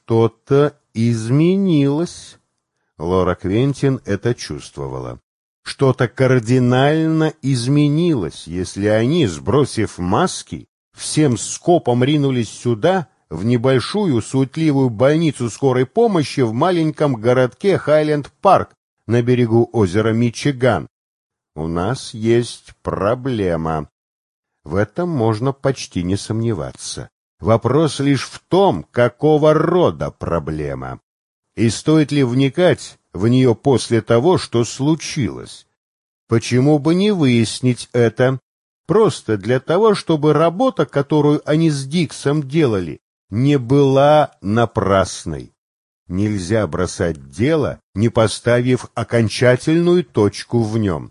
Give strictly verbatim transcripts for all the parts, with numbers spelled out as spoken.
что-то изменилось. Лора Квентин это чувствовала. Что-то кардинально изменилось, если они, сбросив маски, всем скопом ринулись сюда, в небольшую суетливую больницу скорой помощи в маленьком городке Хайленд-Парк на берегу озера Мичиган. У нас есть проблема. В этом можно почти не сомневаться. Вопрос лишь в том, какого рода проблема. И стоит ли вникать в нее после того, что случилось? Почему бы не выяснить это? Просто для того, чтобы работа, которую они с Диксом делали, не была напрасной. Нельзя бросать дело, не поставив окончательную точку в нем.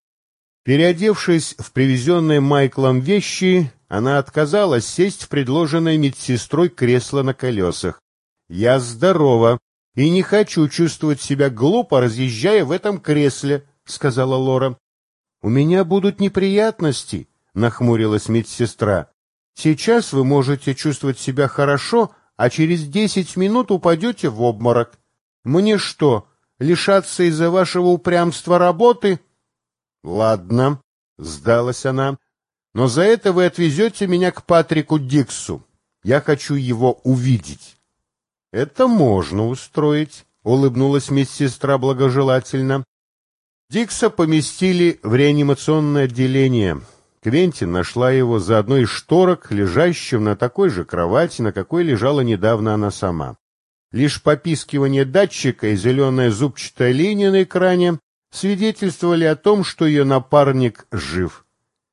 Переодевшись в привезенные Майклом вещи, она отказалась сесть в предложенное медсестрой кресло на колесах. «Я здорова и не хочу чувствовать себя глупо, разъезжая в этом кресле», — сказала Лора. «У меня будут неприятности», — нахмурилась медсестра. «Сейчас вы можете чувствовать себя хорошо, а через десять минут упадете в обморок. Мне что, лишаться из-за вашего упрямства работы?» «Ладно», — сдалась она, — «но за это вы отвезете меня к Патрику Диксу. Я хочу его увидеть». «Это можно устроить», — улыбнулась медсестра благожелательно. Дикса поместили в реанимационное отделение. Квентин нашла его за одной из шторок, лежащим на такой же кровати, на какой лежала недавно она сама. Лишь попискивание датчика и зеленая зубчатая линия на экране свидетельствовали о том, что ее напарник жив.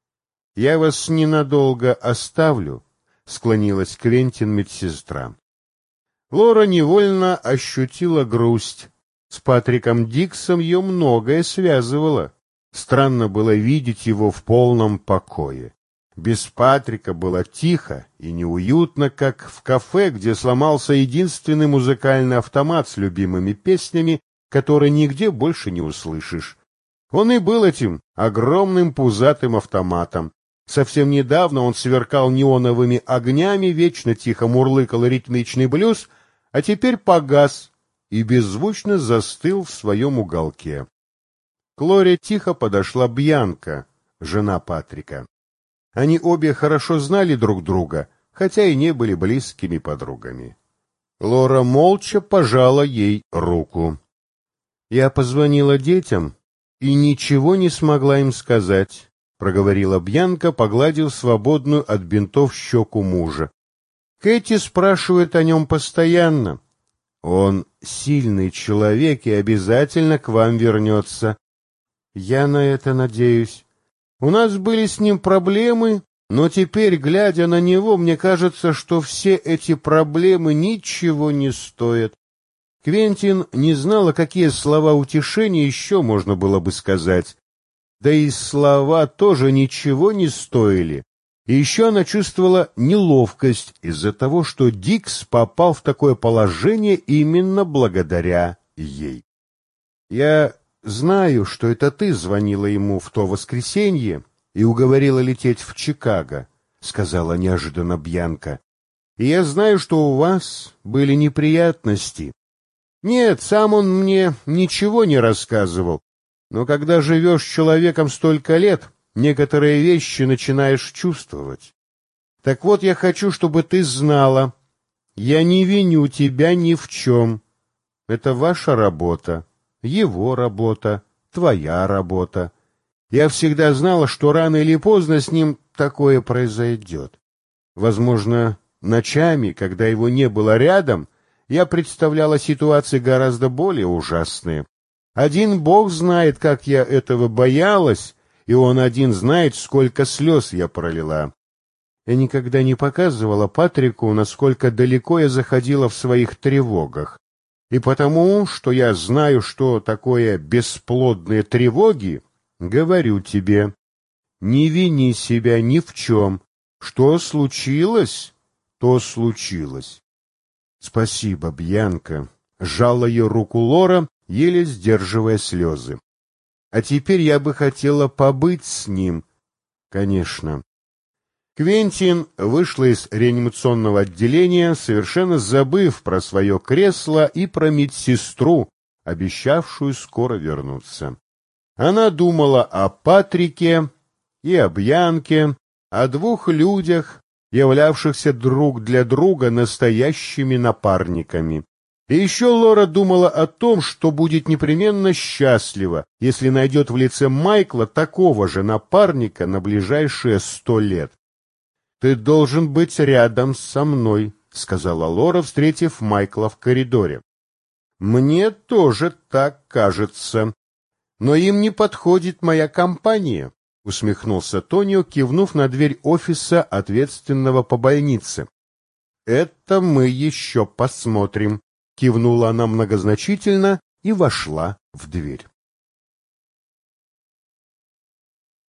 «Я вас ненадолго оставлю», — склонилась Квентин медсестра. Лора невольно ощутила грусть. С Патриком Диксом ее многое связывало. Странно было видеть его в полном покое. Без Патрика было тихо и неуютно, как в кафе, где сломался единственный музыкальный автомат с любимыми песнями, который нигде больше не услышишь. Он и был этим огромным пузатым автоматом. Совсем недавно он сверкал неоновыми огнями, вечно тихо мурлыкал ритмичный блюз, а теперь погас и беззвучно застыл в своем уголке. К Лоре тихо подошла Бьянка, жена Патрика. Они обе хорошо знали друг друга, хотя и не были близкими подругами. Лора молча пожала ей руку. «Я позвонила детям и ничего не смогла им сказать», — проговорила Бьянка, погладив свободную от бинтов щеку мужа. «Кэти спрашивает о нем постоянно. Он сильный человек и обязательно к вам вернется. Я на это надеюсь. У нас были с ним проблемы, но теперь, глядя на него, мне кажется, что все эти проблемы ничего не стоят». Квентин не знала, какие слова утешения еще можно было бы сказать. Да и слова тоже ничего не стоили. И еще она чувствовала неловкость из-за того, что Дикс попал в такое положение именно благодаря ей. «Я знаю, что это ты звонила ему в то воскресенье и уговорила лететь в Чикаго», — сказала неожиданно Бьянка. «И я знаю, что у вас были неприятности. Нет, сам он мне ничего не рассказывал, но когда живешь с человеком столько лет, некоторые вещи начинаешь чувствовать. Так вот, я хочу, чтобы ты знала, я не виню тебя ни в чем. Это ваша работа, его работа, твоя работа. Я всегда знала, что рано или поздно с ним такое произойдет. Возможно, ночами, когда его не было рядом, я представляла ситуации гораздо более ужасные. Один Бог знает, как я этого боялась, и Он один знает, сколько слез я пролила. Я никогда не показывала Патрику, насколько далеко я заходила в своих тревогах. И потому, что я знаю, что такое бесплодные тревоги, говорю тебе, не вини себя ни в чем. Что случилось, то случилось. «Спасибо, Бьянка», — сжала ее руку Лора, еле сдерживая слезы. «А теперь я бы хотела побыть с ним». «Конечно». Квентин вышла из реанимационного отделения, совершенно забыв про свое кресло и про медсестру, обещавшую скоро вернуться. Она думала о Патрике и об Янке, о двух людях, являвшихся друг для друга настоящими напарниками. И еще Лора думала о том, что будет непременно счастлива, если найдет в лице Майкла такого же напарника на ближайшие сто лет. «Ты должен быть рядом со мной», — сказала Лора, встретив Майкла в коридоре. «Мне тоже так кажется. Но им не подходит моя компания», — усмехнулся Тонио, кивнув на дверь офиса, ответственного по больнице. «Это мы еще посмотрим», — кивнула она многозначительно и вошла в дверь.